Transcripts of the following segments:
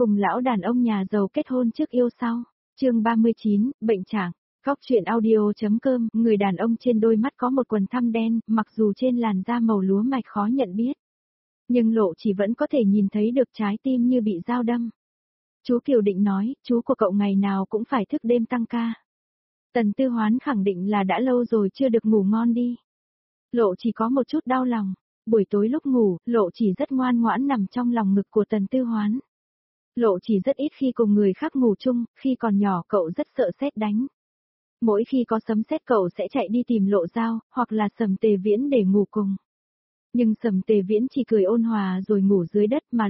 Cùng lão đàn ông nhà giàu kết hôn trước yêu sau. Chương 39, bệnh trạng. Góc truyện audio.com, người đàn ông trên đôi mắt có một quầng thâm đen, mặc dù trên làn da màu lúa mạch khó nhận biết. Nhưng Lộ Chỉ vẫn có thể nhìn thấy được trái tim như bị dao đâm. Chú Kiều Định nói, chú của cậu ngày nào cũng phải thức đêm tăng ca. Tần Tư Hoán khẳng định là đã lâu rồi chưa được ngủ ngon đi. Lộ Chỉ có một chút đau lòng. Buổi tối lúc ngủ, Lộ Chỉ rất ngoan ngoãn nằm trong lòng ngực của Tần Tư Hoán. Lộ Chỉ rất ít khi cùng người khác ngủ chung, khi còn nhỏ cậu rất sợ sét đánh. Mỗi khi có sấm sét cậu sẽ chạy đi tìm Lộ Dao, hoặc là Sầm Tề Viễn để ngủ cùng. Nhưng Sầm Tề Viễn chỉ cười ôn hòa rồi ngủ dưới đất mà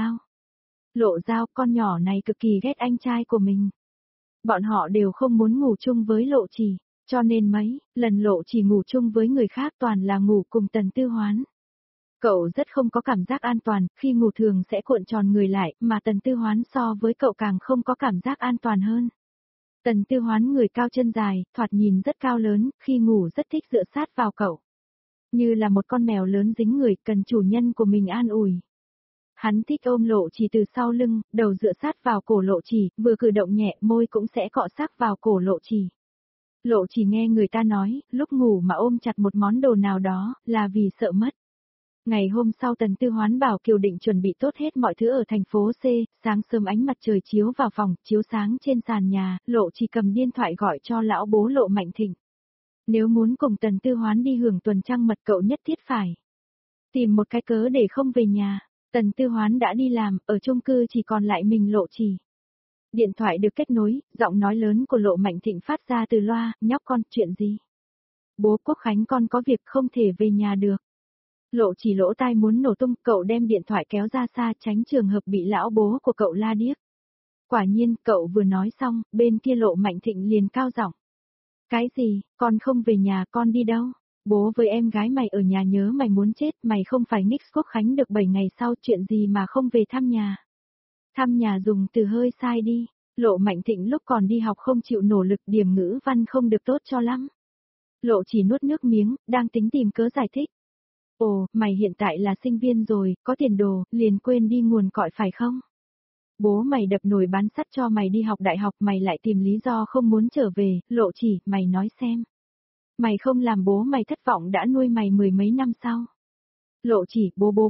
Lộ Dao con nhỏ này cực kỳ ghét anh trai của mình. Bọn họ đều không muốn ngủ chung với Lộ Chỉ, cho nên mấy lần Lộ Chỉ ngủ chung với người khác toàn là ngủ cùng Tần Tư Hoán. Cậu rất không có cảm giác an toàn, khi ngủ thường sẽ cuộn tròn người lại, mà Tần Tư Hoán so với cậu càng không có cảm giác an toàn hơn. Tần Tư Hoán người cao chân dài, thoạt nhìn rất cao lớn, khi ngủ rất thích dựa sát vào cậu. Như là một con mèo lớn dính người, cần chủ nhân của mình an ủi. Hắn thích ôm Lộ Chỉ từ sau lưng, đầu dựa sát vào cổ Lộ Chỉ, vừa cử động nhẹ môi cũng sẽ cọ sát vào cổ Lộ Chỉ. Lộ Chỉ nghe người ta nói, lúc ngủ mà ôm chặt một món đồ nào đó, là vì sợ mất. Ngày hôm sau Tần Tư Hoán bảo Kiều Định chuẩn bị tốt hết mọi thứ ở thành phố C, sáng sớm ánh mặt trời chiếu vào phòng, chiếu sáng trên sàn nhà, Lộ Chỉ cầm điện thoại gọi cho lão bố Lộ Mạnh Thịnh. Nếu muốn cùng Tần Tư Hoán đi hưởng tuần trăng mật cậu nhất thiết phải tìm một cái cớ để không về nhà. Tần Tư Hoán đã đi làm, ở chung cư chỉ còn lại mình Lộ Chỉ. Điện thoại được kết nối, giọng nói lớn của Lộ Mạnh Thịnh phát ra từ loa, nhóc con, chuyện gì? Bố Quốc Khánh con có việc không thể về nhà được. Lộ Chỉ lỗ tai muốn nổ tung, cậu đem điện thoại kéo ra xa tránh trường hợp bị lão bố của cậu la điếc. Quả nhiên, cậu vừa nói xong, bên kia Lộ Mạnh Thịnh liền cao giọng. Cái gì, con không về nhà, con đi đâu? Bố với em gái mày ở nhà nhớ mày muốn chết, mày không phải nghích Quốc Khánh được 7 ngày sau, chuyện gì mà không về thăm nhà? Thăm nhà dùng từ hơi sai đi. Lộ Mạnh Thịnh lúc còn đi học không chịu nỗ lực, điểm ngữ văn không được tốt cho lắm. Lộ Chỉ nuốt nước miếng, đang tính tìm cớ giải thích. Ồ, mày hiện tại là sinh viên rồi, có tiền đồ, liền quên đi nguồn cội phải không? Bố mày đập nồi bán sắt cho mày đi học đại học, mày lại tìm lý do không muốn trở về. Lộ Chỉ, mày nói xem. Mày không làm bố mày thất vọng đã nuôi mày 10 mấy năm sau. Lộ Chỉ,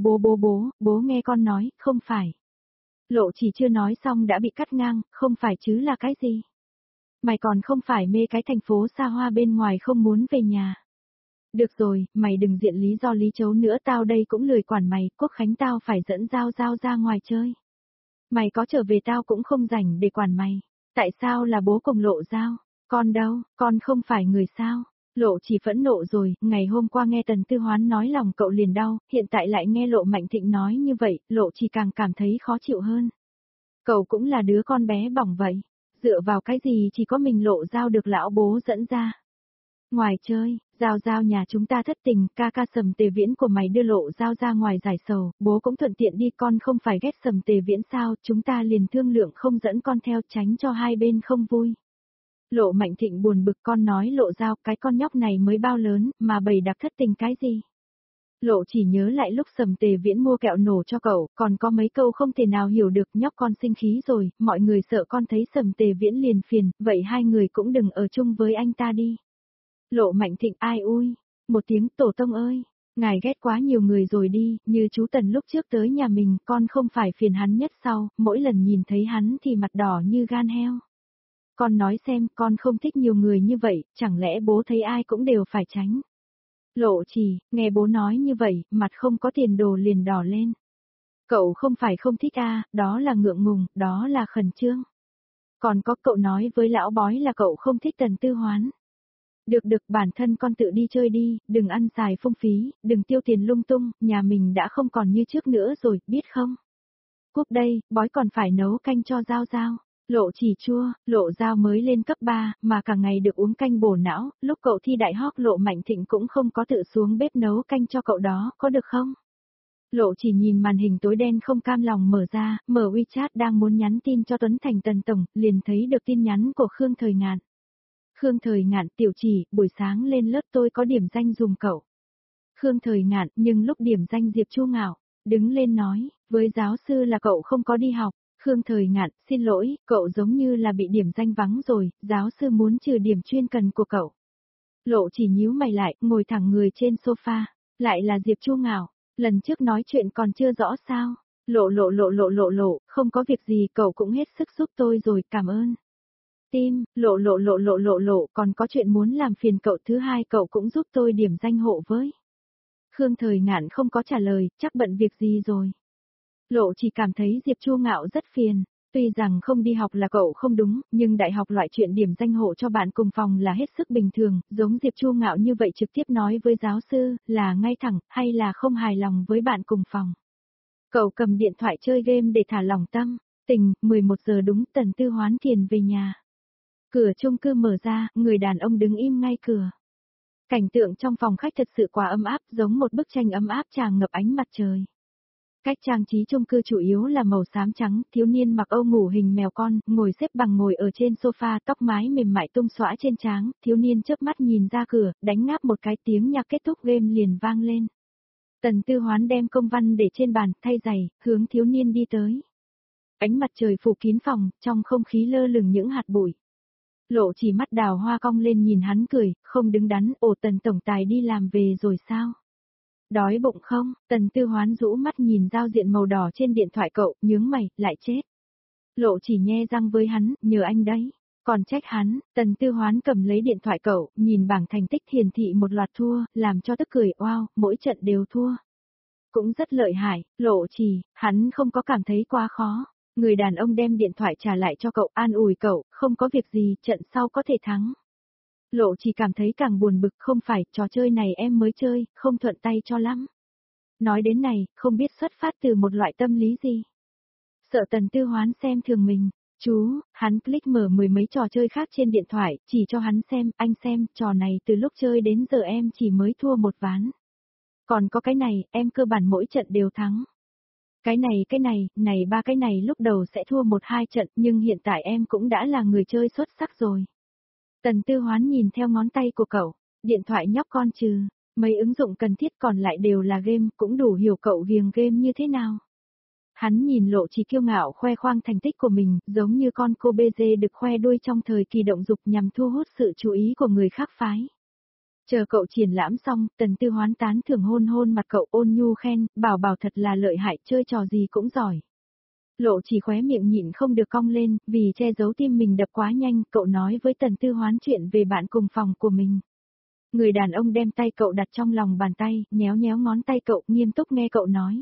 bố nghe con nói, không phải. Lộ Chỉ chưa nói xong đã bị cắt ngang, không phải chứ là cái gì? Mày còn không phải mê cái thành phố xa hoa bên ngoài không muốn về nhà. Được rồi, mày đừng diện lý do lý chấu nữa, tao đây cũng lười quản mày, Quốc Khánh tao phải dẫn Giao ra ngoài chơi. Mày có trở về tao cũng không rảnh để quản mày. Tại sao là bố cùng Lộ Dao? Con đâu, con không phải người sao? Lộ Chỉ phẫn nộ rồi, ngày hôm qua nghe Tần Tư Hoán nói lòng cậu liền đau, hiện tại lại nghe Lộ Mạnh Thịnh nói như vậy, Lộ Chỉ càng cảm thấy khó chịu hơn. Cậu cũng là đứa con bé bỏng vậy, dựa vào cái gì chỉ có mình Lộ Dao được lão bố dẫn ra. Ngoài chơi, Giao nhà chúng ta thất tình, ca Sầm Tề Viễn của mày đưa Lộ Dao ra ngoài giải sầu, bố cũng thuận tiện đi, con không phải ghét Sầm Tề Viễn sao, chúng ta liền thương lượng không dẫn con theo, tránh cho hai bên không vui. Lộ Mạnh Thịnh buồn bực, con nói Lộ Dao, cái con nhóc này mới bao lớn, mà bày đặt thất tình cái gì? Lộ Chỉ nhớ lại lúc Sầm Tề Viễn mua kẹo nổ cho cậu, còn có mấy câu không thể nào hiểu được, nhóc con sinh khí rồi, mọi người sợ con thấy Sầm Tề Viễn liền phiền, vậy hai người cũng đừng ở chung với anh ta đi. Lộ Mạnh Thịnh, ai ui, một tiếng tổ tông ơi, ngài ghét quá nhiều người rồi đi, như chú Tần lúc trước tới nhà mình, con không phải phiền hắn nhất sao, mỗi lần nhìn thấy hắn thì mặt đỏ như gan heo. Con nói xem, con không thích nhiều người như vậy, chẳng lẽ bố thấy ai cũng đều phải tránh. Lộ Chỉ, nghe bố nói như vậy, mặt không có tiền đồ liền đỏ lên. Cậu không phải không thích đó là ngượng ngùng, đó là khẩn trương. Còn có cậu nói với lão bói là cậu không thích Tần Tư Hoán. Được, bản thân con tự đi chơi đi, đừng ăn xài phung phí, đừng tiêu tiền lung tung, nhà mình đã không còn như trước nữa rồi, biết không? Cúp đây, bói còn phải nấu canh cho Giao. Lộ Chỉ chua, Lộ Dao mới lên cấp 3, mà cả ngày được uống canh bổ não, lúc cậu thi đại học Lộ Mạnh Thịnh cũng không có tự xuống bếp nấu canh cho cậu đó, có được không? Lộ Chỉ nhìn màn hình tối đen không cam lòng mở ra, mở WeChat đang muốn nhắn tin cho Tuấn Thành Tần Tổng, liền thấy được tin nhắn của Khương Thời Ngạn. Khương Thời Ngạn, Tiểu Chỉ, buổi sáng lên lớp tôi có điểm danh dùm cậu. Khương Thời Ngạn, nhưng lúc điểm danh Diệp Chu Ngạo, đứng lên nói, với giáo sư là cậu không có đi học. Khương Thời Ngạn, xin lỗi, cậu giống như là bị điểm danh vắng rồi, giáo sư muốn trừ điểm chuyên cần của cậu. Lộ chỉ nhíu mày lại, ngồi thẳng người trên sofa, lại là Diệp Chu Ngạo, lần trước nói chuyện còn chưa rõ sao. Lộ, không có việc gì, cậu cũng hết sức giúp tôi rồi, cảm ơn. Tim, lộ, còn có chuyện muốn làm phiền cậu, thứ hai cậu cũng giúp tôi điểm danh hộ với. Khương Thời Ngạn không có trả lời, chắc bận việc gì rồi. Lộ chỉ cảm thấy Diệp Chu Ngạo rất phiền. Tuy rằng không đi học là cậu không đúng, nhưng đại học loại chuyện điểm danh hộ cho bạn cùng phòng là hết sức bình thường, giống Diệp Chu Ngạo như vậy trực tiếp nói với giáo sư, là ngay thẳng, hay là không hài lòng với bạn cùng phòng. Cậu cầm điện thoại chơi game để thả lỏng tâm, 11 giờ đúng, Tần Tư Hoán Thiền về nhà. Cửa chung cư mở ra, người đàn ông đứng im ngay cửa. Cảnh tượng trong phòng khách thật sự quá ấm áp, giống một bức tranh ấm áp tràn ngập ánh mặt trời. Cách trang trí chung cư chủ yếu là màu xám trắng, thiếu niên mặc âu ngủ hình mèo con, ngồi xếp bằng ngồi ở trên sofa, tóc mái mềm mại tung xõa trên trán, thiếu niên chớp mắt nhìn ra cửa, đánh ngáp một cái, tiếng nhạc kết thúc game liền vang lên. Tần Tư Hoán đem công văn để trên bàn, thay giày, hướng thiếu niên đi tới. Ánh mặt trời phủ kín phòng, trong không khí lơ lửng những hạt bụi. Lộ chỉ mắt đào hoa cong lên nhìn hắn cười, không đứng đắn, ồ Tần tổng tài đi làm về rồi sao? Đói bụng không? Tần Tư Hoán rũ mắt nhìn giao diện màu đỏ trên điện thoại cậu, nhướng mày, lại chết. Lộ chỉ nhe răng với hắn, nhờ anh đấy. Còn trách hắn, Tần Tư Hoán cầm lấy điện thoại cậu, nhìn bảng thành tích hiển thị một loạt thua, làm cho tức cười, wow, mỗi trận đều thua. Cũng rất lợi hại, Lộ chỉ, hắn không có cảm thấy quá khó. Người đàn ông đem điện thoại trả lại cho cậu, an ủi cậu, không có việc gì, trận sau có thể thắng. Lộ chỉ cảm thấy càng buồn bực, không phải, trò chơi này em mới chơi, không thuận tay cho lắm. Nói đến này, không biết xuất phát từ một loại tâm lý gì. Sợ Tần Tư Hoán xem thường mình, chú, hắn click mở mười mấy trò chơi khác trên điện thoại, chỉ cho hắn xem, anh xem, trò này từ lúc chơi đến giờ em chỉ mới thua một ván. Còn có cái này, em cơ bản mỗi trận đều thắng. Cái này, ba cái này lúc đầu sẽ thua 1-2 trận, nhưng hiện tại em cũng đã là người chơi xuất sắc rồi. Tần Tư Hoán nhìn theo ngón tay của cậu, điện thoại nhóc con trừ, mấy ứng dụng cần thiết còn lại đều là game, cũng đủ hiểu cậu ghiền game như thế nào. Hắn nhìn Lộ chỉ kiêu ngạo khoe khoang thành tích của mình, giống như con cô bê dê được khoe đuôi trong thời kỳ động dục nhằm thu hút sự chú ý của người khác phái. Chờ cậu triển lãm xong, Tần Tư Hoán tán thưởng hôn hôn mặt cậu, ôn nhu khen, bảo thật là lợi hại, chơi trò gì cũng giỏi. Lộ chỉ khóe miệng nhịn không được cong lên, vì che giấu tim mình đập quá nhanh, cậu nói với Tần Tư Hoán chuyện về bạn cùng phòng của mình. Người đàn ông đem tay cậu đặt trong lòng bàn tay, nhéo nhéo ngón tay cậu, nghiêm túc nghe cậu nói.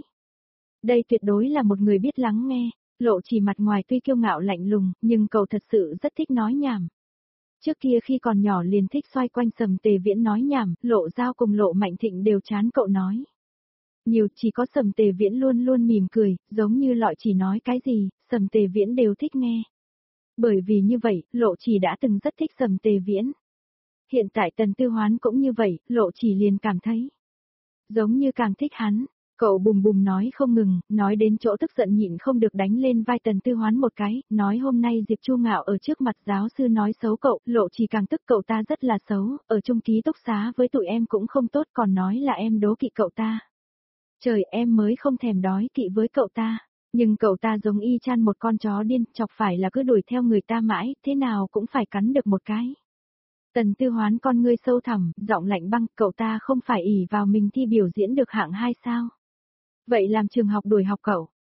Đây tuyệt đối là một người biết lắng nghe, Lộ chỉ mặt ngoài tuy kiêu ngạo lạnh lùng, nhưng cậu thật sự rất thích nói nhảm. Trước kia khi còn nhỏ liền thích xoay quanh Sầm Tề Viễn nói nhảm, Lộ Giao cùng Lộ Mạnh Thịnh đều chán cậu nói. Nhiều chỉ có Sầm Tề Viễn luôn luôn mỉm cười, giống như Lọi chỉ nói cái gì, Sầm Tề Viễn đều thích nghe. Bởi vì như vậy, Lộ chỉ đã từng rất thích Sầm Tề Viễn. Hiện tại Tần Tư Hoán cũng như vậy, Lộ chỉ liền cảm thấy. Giống như càng thích hắn, cậu bùm bùm nói không ngừng, nói đến chỗ tức giận nhịn không được đánh lên vai Tần Tư Hoán một cái, nói hôm nay Diệp Chu Ngạo ở trước mặt giáo sư nói xấu cậu, Lộ chỉ càng tức cậu ta rất là xấu, ở chung ký túc xá với tụi em cũng không tốt còn nói là em đố kỵ cậu ta. Trời em mới không thèm đói kỵ với cậu ta, nhưng cậu ta giống y chang một con chó điên, chọc phải là cứ đuổi theo người ta mãi, thế nào cũng phải cắn được một cái. Tần Tư Hoán con ngươi sâu thẳm, giọng lạnh băng, cậu ta không phải ỷ vào mình thi biểu diễn được hạng 2 sao? Vậy làm trường học đuổi học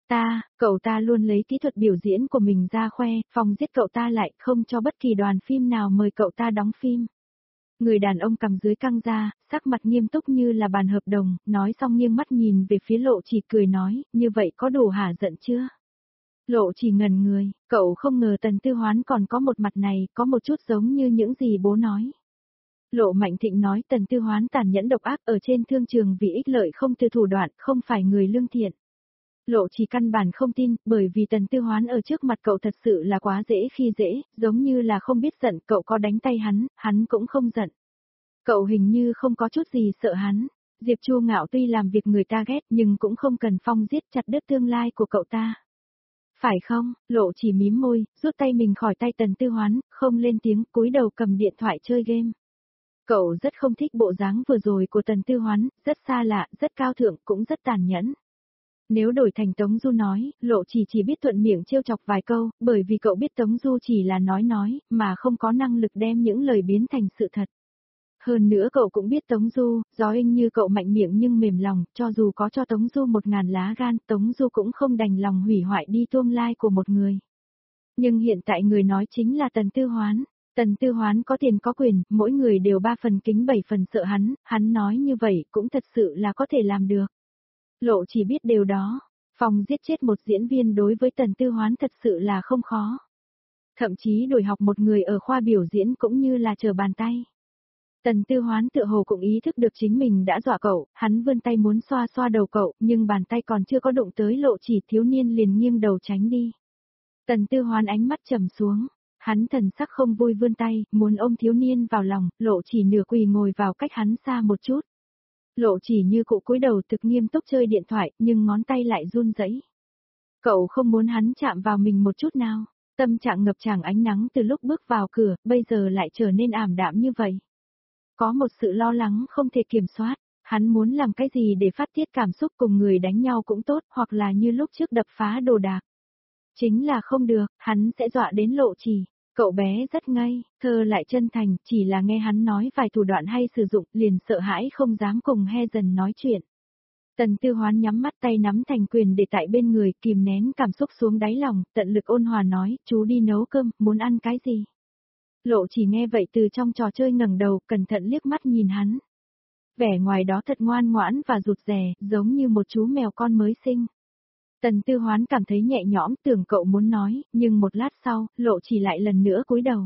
cậu ta luôn lấy kỹ thuật biểu diễn của mình ra khoe, phòng giết cậu ta lại, không cho bất kỳ đoàn phim nào mời cậu ta đóng phim. Người đàn ông cầm dưới căng ra, sắc mặt nghiêm túc như là bàn hợp đồng, nói xong nghiêng mắt nhìn về phía Lộ chỉ cười nói, như vậy có đủ hả giận chưa? Lộ chỉ ngần người, cậu không ngờ Tần Tư Hoán còn có một mặt này, có một chút giống như những gì bố nói. Lộ Mạnh Thịnh nói Tần Tư Hoán tàn nhẫn độc ác ở trên thương trường vì ích lợi không từ thủ đoạn, không phải người lương thiện. Lộ chỉ căn bản không tin, bởi vì Tần Tư Hoán ở trước mặt cậu thật sự là quá dễ khi dễ, giống như là không biết giận, cậu có đánh tay hắn cũng không giận. Cậu hình như không có chút gì sợ hắn. Diệp Chu Ngạo tuy làm việc người ta ghét nhưng cũng không cần phong giết chặt đứt tương lai của cậu ta. Phải không? Lộ chỉ mím môi, rút tay mình khỏi tay Tần Tư Hoán, không lên tiếng, cúi đầu cầm điện thoại chơi game. Cậu rất không thích bộ dáng vừa rồi của Tần Tư Hoán, rất xa lạ, rất cao thượng, cũng rất tàn nhẫn. Nếu đổi thành Tống Du nói, Lộ chỉ biết thuận miệng trêu chọc vài câu, bởi vì cậu biết Tống Du chỉ là nói, mà không có năng lực đem những lời biến thành sự thật. Hơn nữa cậu cũng biết Tống Du, gió inh như cậu mạnh miệng nhưng mềm lòng, cho dù có cho Tống Du 1000 lá gan, Tống Du cũng không đành lòng hủy hoại đi tương lai của một người. Nhưng hiện tại người nói chính là Tần Tư Hoán. Tần Tư Hoán có tiền có quyền, mỗi người đều 3 phần kính 7 phần sợ hắn nói như vậy cũng thật sự là có thể làm được. Lộ chỉ biết điều đó, phòng giết chết một diễn viên đối với Tần Tư Hoán thật sự là không khó. Thậm chí đổi học một người ở khoa biểu diễn cũng như là trở bàn tay. Tần Tư Hoán tựa hồ cũng ý thức được chính mình đã dọa cậu, hắn vươn tay muốn xoa xoa đầu cậu, nhưng bàn tay còn chưa có đụng tới Lộ chỉ, thiếu niên liền nghiêng đầu tránh đi. Tần Tư Hoán ánh mắt trầm xuống, hắn thần sắc không vui vươn tay, muốn ôm thiếu niên vào lòng, Lộ chỉ nửa quỳ ngồi vào cách hắn xa một chút. Lộ chỉ như cụ cúi đầu thực nghiêm túc chơi điện thoại, nhưng ngón tay lại run rẩy. Cậu không muốn hắn chạm vào mình một chút nào. Tâm trạng ngập tràn ánh nắng từ lúc bước vào cửa, bây giờ lại trở nên ảm đạm như vậy. Có một sự lo lắng không thể kiểm soát, hắn muốn làm cái gì để phát tiết cảm xúc cùng người đánh nhau cũng tốt, hoặc là như lúc trước đập phá đồ đạc. Chính là không được, hắn sẽ dọa đến Lộ chỉ. Cậu bé rất ngây, thơ lại chân thành, chỉ là nghe hắn nói vài thủ đoạn hay sử dụng, liền sợ hãi không dám cùng he dần nói chuyện. Tần Tư Hoán nhắm mắt tay nắm thành quyền để tại bên người, kìm nén cảm xúc xuống đáy lòng, tận lực ôn hòa nói, chú đi nấu cơm, muốn ăn cái gì? Lộ chỉ nghe vậy từ trong trò chơi ngẩng đầu, cẩn thận liếc mắt nhìn hắn. Vẻ ngoài đó thật ngoan ngoãn và rụt rè, giống như một chú mèo con mới sinh. Tần Tư Hoán cảm thấy nhẹ nhõm, tưởng cậu muốn nói, nhưng một lát sau, Lộ chỉ lại lần nữa cúi đầu.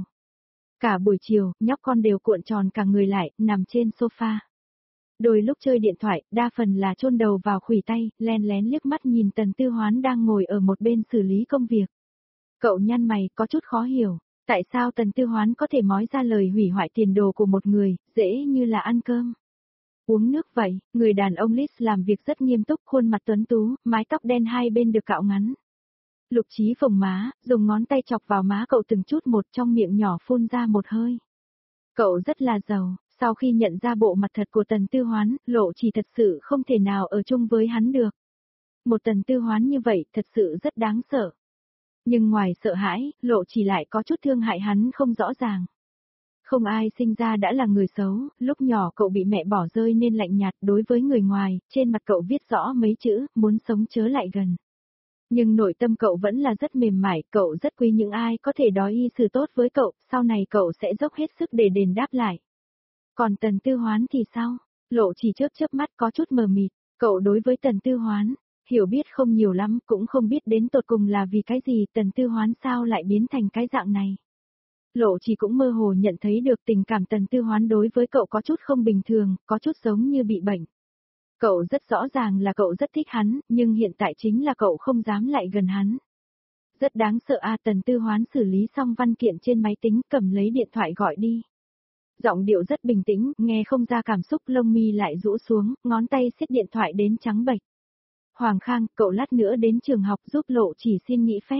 Cả buổi chiều, nhóc con đều cuộn tròn cả người lại, nằm trên sofa. Đôi lúc chơi điện thoại, đa phần là chôn đầu vào khuỷu tay, len lén liếc mắt nhìn Tần Tư Hoán đang ngồi ở một bên xử lý công việc. Cậu nhăn mày, có chút khó hiểu, tại sao Tần Tư Hoán có thể nói ra lời hủy hoại tiền đồ của một người, dễ như là ăn cơm. Uống nước vậy, người đàn ông Lis làm việc rất nghiêm túc, khuôn mặt tuấn tú, mái tóc đen hai bên được cạo ngắn. Lục Chí phồng má, dùng ngón tay chọc vào má cậu từng chút một, trong miệng nhỏ phun ra một hơi. Cậu rất là giàu, sau khi nhận ra bộ mặt thật của Tần Tư Hoán, Lộ chỉ thật sự không thể nào ở chung với hắn được. Một Tần Tư Hoán như vậy thật sự rất đáng sợ. Nhưng ngoài sợ hãi, Lộ chỉ lại có chút thương hại hắn không rõ ràng. Không ai sinh ra đã là người xấu, lúc nhỏ cậu bị mẹ bỏ rơi nên lạnh nhạt đối với người ngoài, trên mặt cậu viết rõ mấy chữ, muốn sống chớ lại gần. Nhưng nội tâm cậu vẫn là rất mềm mại, cậu rất quý những ai có thể đối y xử tốt với cậu, sau này cậu sẽ dốc hết sức để đền đáp lại. Còn Tần Tư Hoán thì sao? Lộ chỉ chớp mắt có chút mờ mịt, cậu đối với Tần Tư Hoán, hiểu biết không nhiều lắm, cũng không biết đến tột cùng là vì cái gì Tần Tư Hoán sao lại biến thành cái dạng này. Lộ chỉ cũng mơ hồ nhận thấy được tình cảm Tần Tư Hoán đối với cậu có chút không bình thường, có chút giống như bị bệnh. Cậu rất rõ ràng là cậu rất thích hắn, nhưng hiện tại chính là cậu không dám lại gần hắn. Rất đáng sợ Tần Tư Hoán xử lý xong văn kiện trên máy tính, cầm lấy điện thoại gọi đi. Giọng điệu rất bình tĩnh, nghe không ra cảm xúc, lông mi lại rũ xuống, ngón tay siết điện thoại đến trắng bệch. Hoàng Khang, cậu lát nữa đến trường học giúp Lộ chỉ xin nghỉ phép.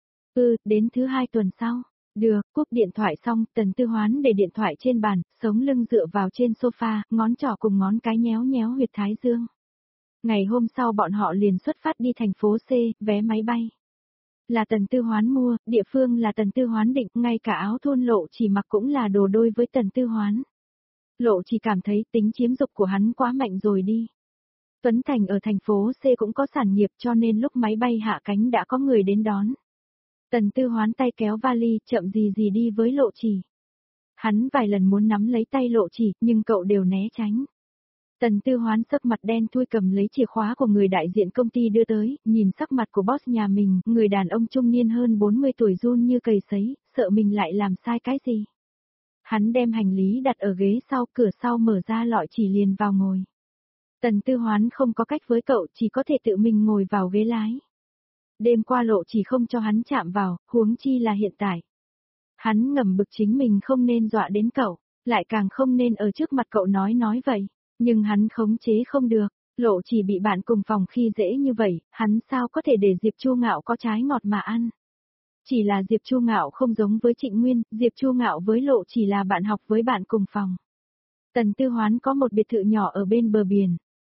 Đến thứ 2 tuần sau. Được, cúp điện thoại xong, Tần Tư Hoán để điện thoại trên bàn, sống lưng dựa vào trên sofa, ngón trỏ cùng ngón cái nhéo nhéo huyệt thái dương. Ngày hôm sau bọn họ liền xuất phát đi thành phố C, vé máy bay. Là Tần Tư Hoán mua, địa phương là Tần Tư Hoán định, ngay cả áo thun Lộ chỉ mặc cũng là đồ đôi với Tần Tư Hoán. Lộ chỉ cảm thấy tính chiếm dục của hắn quá mạnh rồi đi. Tuấn Thành ở thành phố C cũng có sản nghiệp cho nên lúc máy bay hạ cánh đã có người đến đón. Tần Tư Hoán tay kéo vali, chậm gì đi với Lộ chỉ. Hắn vài lần muốn nắm lấy tay Lộ chỉ, nhưng cậu đều né tránh. Tần Tư Hoán sắc mặt đen thui cầm lấy chìa khóa của người đại diện công ty đưa tới, nhìn sắc mặt của boss nhà mình, người đàn ông trung niên hơn 40 tuổi run như cầy sấy, sợ mình lại làm sai cái gì. Hắn đem hành lý đặt ở ghế sau, cửa sau mở ra Lộ chỉ liền vào ngồi. Tần Tư Hoán không có cách với cậu, chỉ có thể tự mình ngồi vào ghế lái. Đêm qua Lộ chỉ không cho hắn chạm vào, huống chi là hiện tại. Hắn ngầm bực chính mình không nên dọa đến cậu, lại càng không nên ở trước mặt cậu nói vậy. Nhưng hắn khống chế không được, Lộ chỉ bị bạn cùng phòng khi dễ như vậy, hắn sao có thể để Diệp Chu Ngạo có trái ngọt mà ăn. Chỉ là Diệp Chu Ngạo không giống với Trịnh Nguyên, Diệp Chu Ngạo với Lộ chỉ là bạn học với bạn cùng phòng. Tần Tư Hoán có một biệt thự nhỏ ở bên bờ biển.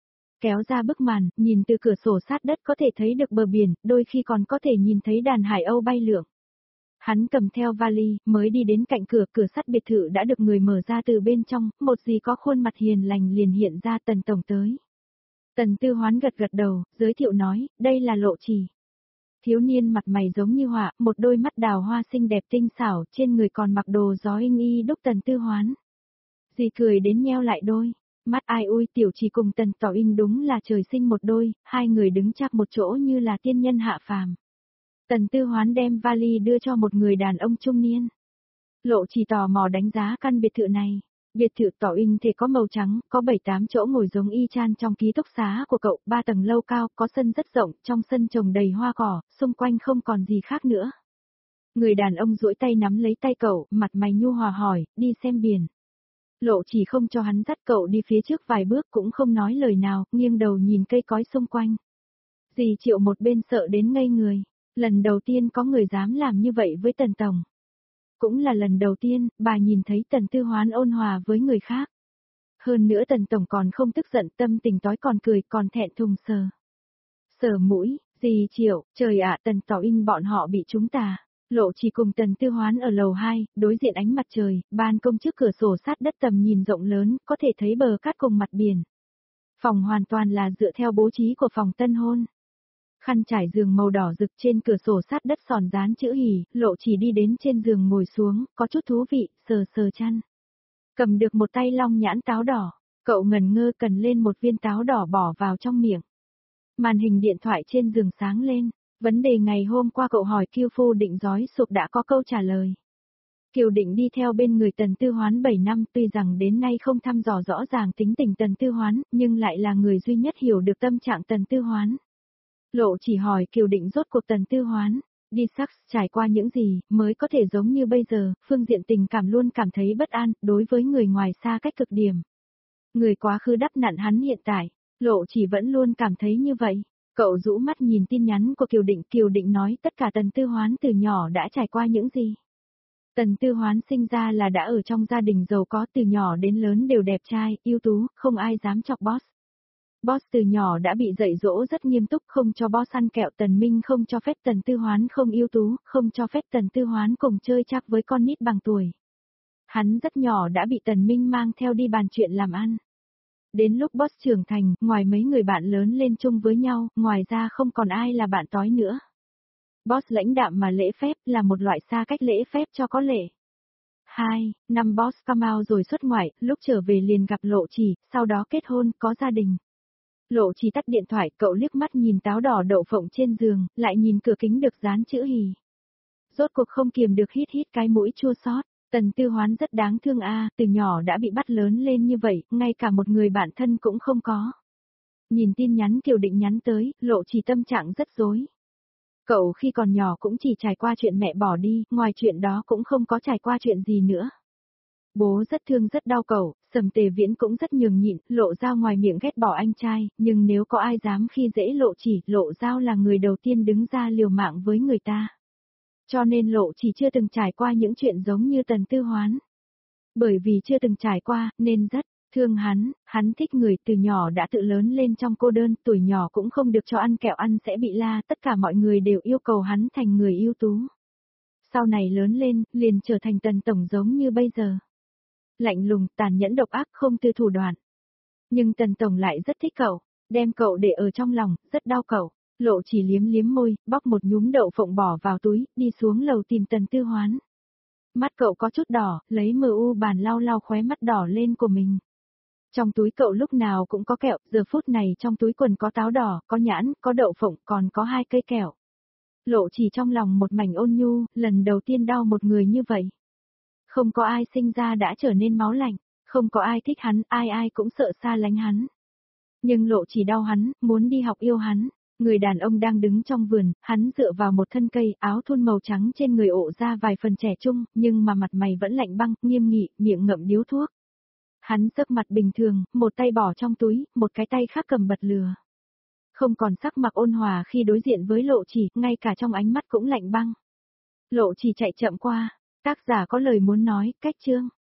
kéo ra bức màn, nhìn từ cửa sổ sát đất có thể thấy được bờ biển, đôi khi còn có thể nhìn thấy đàn hải âu bay lượn. Hắn cầm theo vali, mới đi đến cạnh cửa, cửa sắt biệt thự đã được người mở ra từ bên trong, một dì có khuôn mặt hiền lành liền hiện ra. Tần tổng tới. Tần Tư Hoán gật gật đầu, giới thiệu nói, đây là Lộ Trì. Thiếu niên mặt mày giống như họa, một đôi mắt đào hoa xinh đẹp tinh xảo, trên người còn mặc đồ gió inh y đúc Tần Tư Hoán. Dì cười đến nheo lại đôi. Mắt ai ui Tiểu Trì cùng Tần Tỏ Inh đúng là trời sinh một đôi, hai người đứng chắp một chỗ như là tiên nhân hạ phàm. Tần Tư Hoán đem vali đưa cho một người đàn ông trung niên. Lộ Trì tò mò đánh giá căn biệt thự này. Biệt thự Tỏ Inh thể có màu trắng, có 7-8 chỗ ngồi giống y chang trong ký túc xá của cậu, 3 tầng lâu cao, có sân rất rộng, trong sân trồng đầy hoa cỏ, xung quanh không còn gì khác nữa. Người đàn ông duỗi tay nắm lấy tay cậu, mặt mày nhu hòa hỏi, đi xem biển. Lộ Trì không cho hắn dắt cậu đi phía trước vài bước, cũng không nói lời nào, nghiêng đầu nhìn cây cối xung quanh. Dì Triệu một bên sợ đến ngây người. Lần đầu tiên có người dám làm như vậy với Tần tổng. Cũng là lần đầu tiên, bà nhìn thấy Tần Tư Hoán ôn hòa với người khác. Hơn nữa Tần tổng còn không tức giận, tâm tình tối còn cười, còn thẹn thùng sờ. Sờ mũi, dì Triệu, trời ạ, Tần Tỏ Inh bọn họ bị chúng ta. Lộ Trì cùng Tần Tư Hoán ở lầu 2, đối diện ánh mặt trời, ban công trước cửa sổ sát đất tầm nhìn rộng lớn, có thể thấy bờ cát cùng mặt biển. Phòng hoàn toàn là dựa theo bố trí của phòng tân hôn. Khăn trải giường màu đỏ rực trên cửa sổ sát đất sòn dán chữ hỉ, Lộ Trì đi đến trên giường ngồi xuống, có chút thú vị, sờ sờ chăn. Cầm được một tay long nhãn táo đỏ, cậu ngần ngơ cần lên một viên táo đỏ bỏ vào trong miệng. Màn hình điện thoại trên giường sáng lên, vấn đề ngày hôm qua cậu hỏi Kiều Phu Định giói sụp đã có câu trả lời. Kiều Định đi theo bên người Tần Tư Hoán 7 năm, tuy rằng đến nay không thăm dò rõ ràng tính tình Tần Tư Hoán, nhưng lại là người duy nhất hiểu được tâm trạng Tần Tư Hoán. Lộ chỉ hỏi Kiều Định rốt cuộc Tần Tư Hoán, đi Sax trải qua những gì, mới có thể giống như bây giờ, phương diện tình cảm luôn cảm thấy bất an, đối với người ngoài xa cách cực điểm. Người quá khứ đắp nặn hắn hiện tại, Lộ chỉ vẫn luôn cảm thấy như vậy. Cậu rũ mắt nhìn tin nhắn của Kiều Định nói tất cả Tần Tư Hoán từ nhỏ đã trải qua những gì. Tần Tư Hoán sinh ra là đã ở trong gia đình giàu có, từ nhỏ đến lớn đều đẹp trai, ưu tú, không ai dám chọc boss. Boss từ nhỏ đã bị dạy dỗ rất nghiêm túc, không cho boss ăn kẹo. Tần Minh không cho phép Tần Tư Hoán không ưu tú, không cho phép Tần Tư Hoán cùng chơi chắc với con nít bằng tuổi. Hắn rất nhỏ đã bị Tần Minh mang theo đi bàn chuyện làm ăn. Đến lúc boss trưởng thành, ngoài mấy người bạn lớn lên chung với nhau, ngoài ra không còn ai là bạn tối nữa. Boss lãnh đạm mà lễ phép, là một loại xa cách lễ phép cho có lễ. 2. Năm boss come out rồi xuất ngoại, lúc trở về liền gặp Lộ Chỉ, sau đó kết hôn, có gia đình. Lộ Chỉ tắt điện thoại, cậu liếc mắt nhìn táo đỏ đậu phộng trên giường, lại nhìn cửa kính được dán chữ hỉ. Rốt cuộc không kiềm được hít cái mũi chua xót. Tần Tư Hoán rất đáng thương a, từ nhỏ đã bị bắt lớn lên như vậy, ngay cả một người bạn thân cũng không có. Nhìn tin nhắn Kiều Định nhắn tới, Lộ Chỉ tâm trạng rất rối. Cậu khi còn nhỏ cũng chỉ trải qua chuyện mẹ bỏ đi, ngoài chuyện đó cũng không có trải qua chuyện gì nữa. Bố rất thương rất đau cậu, Sầm Tề Viễn cũng rất nhường nhịn, Lộ Giao ngoài miệng ghét bỏ anh trai, nhưng nếu có ai dám khi dễ Lộ Chỉ, Lộ Giao là người đầu tiên đứng ra liều mạng với người ta. Cho nên Lộ Chỉ chưa từng trải qua những chuyện giống như Tần Tư Hoán. Bởi vì chưa từng trải qua, nên rất thương hắn thích người, từ nhỏ đã tự lớn lên trong cô đơn, tuổi nhỏ cũng không được cho ăn kẹo ăn sẽ bị la, tất cả mọi người đều yêu cầu hắn thành người ưu tú. Sau này lớn lên, liền trở thành Tần tổng giống như bây giờ. Lạnh lùng, tàn nhẫn độc ác, không tư thủ đoạn. Nhưng Tần tổng lại rất thích cậu, đem cậu để ở trong lòng, rất đau cậu. Lộ Chỉ liếm liếm môi, bóc một nhúm đậu phộng bỏ vào túi, đi xuống lầu tìm Tần Tư Hoán. Mắt cậu có chút đỏ, lấy MU bàn lau lau khóe mắt đỏ lên của mình. Trong túi cậu lúc nào cũng có kẹo, giờ phút này trong túi quần có táo đỏ, có nhãn, có đậu phộng, còn có 2 cây kẹo. Lộ Chỉ trong lòng một mảnh ôn nhu, lần đầu tiên đau một người như vậy. Không có ai sinh ra đã trở nên máu lạnh, không có ai thích hắn, ai cũng sợ xa lánh hắn. Nhưng Lộ Chỉ đau hắn, muốn đi học yêu hắn. Người đàn ông đang đứng trong vườn, hắn dựa vào một thân cây, áo thun màu trắng trên người ộ ra vài phần trẻ trung, nhưng mà mặt mày vẫn lạnh băng, nghiêm nghị, miệng ngậm điếu thuốc. Hắn sắc mặt bình thường, một tay bỏ trong túi, một cái tay khác cầm bật lửa. Không còn sắc mặt ôn hòa khi đối diện với Lộ Chỉ, ngay cả trong ánh mắt cũng lạnh băng. Lộ Chỉ chạy chậm qua, tác giả có lời muốn nói, cách chương.